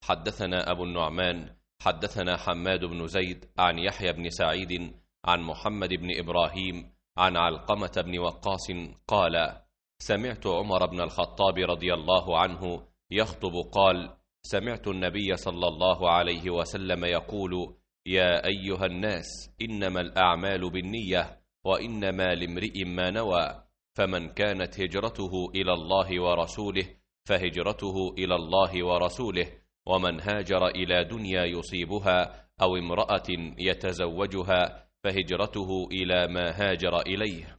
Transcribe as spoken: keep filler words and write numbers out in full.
حدثنا أبو النعمان حدثنا حماد بن زيد عن يحيى بن سعيد عن محمد بن إبراهيم عن علقمة بن وقاص قال: سمعت عمر بن الخطاب رضي الله عنه يخطب قال: سمعت النبي صلى الله عليه وسلم يقول: يا أيها الناس، إنما الأعمال بالنية، وإنما لامرئ ما نوى، فمن كانت هجرته إلى الله ورسوله فهجرته إلى الله ورسوله، ومن هاجر إلى دنيا يصيبها أو امرأة يتزوجها فهجرته إلى ما هاجر إليه.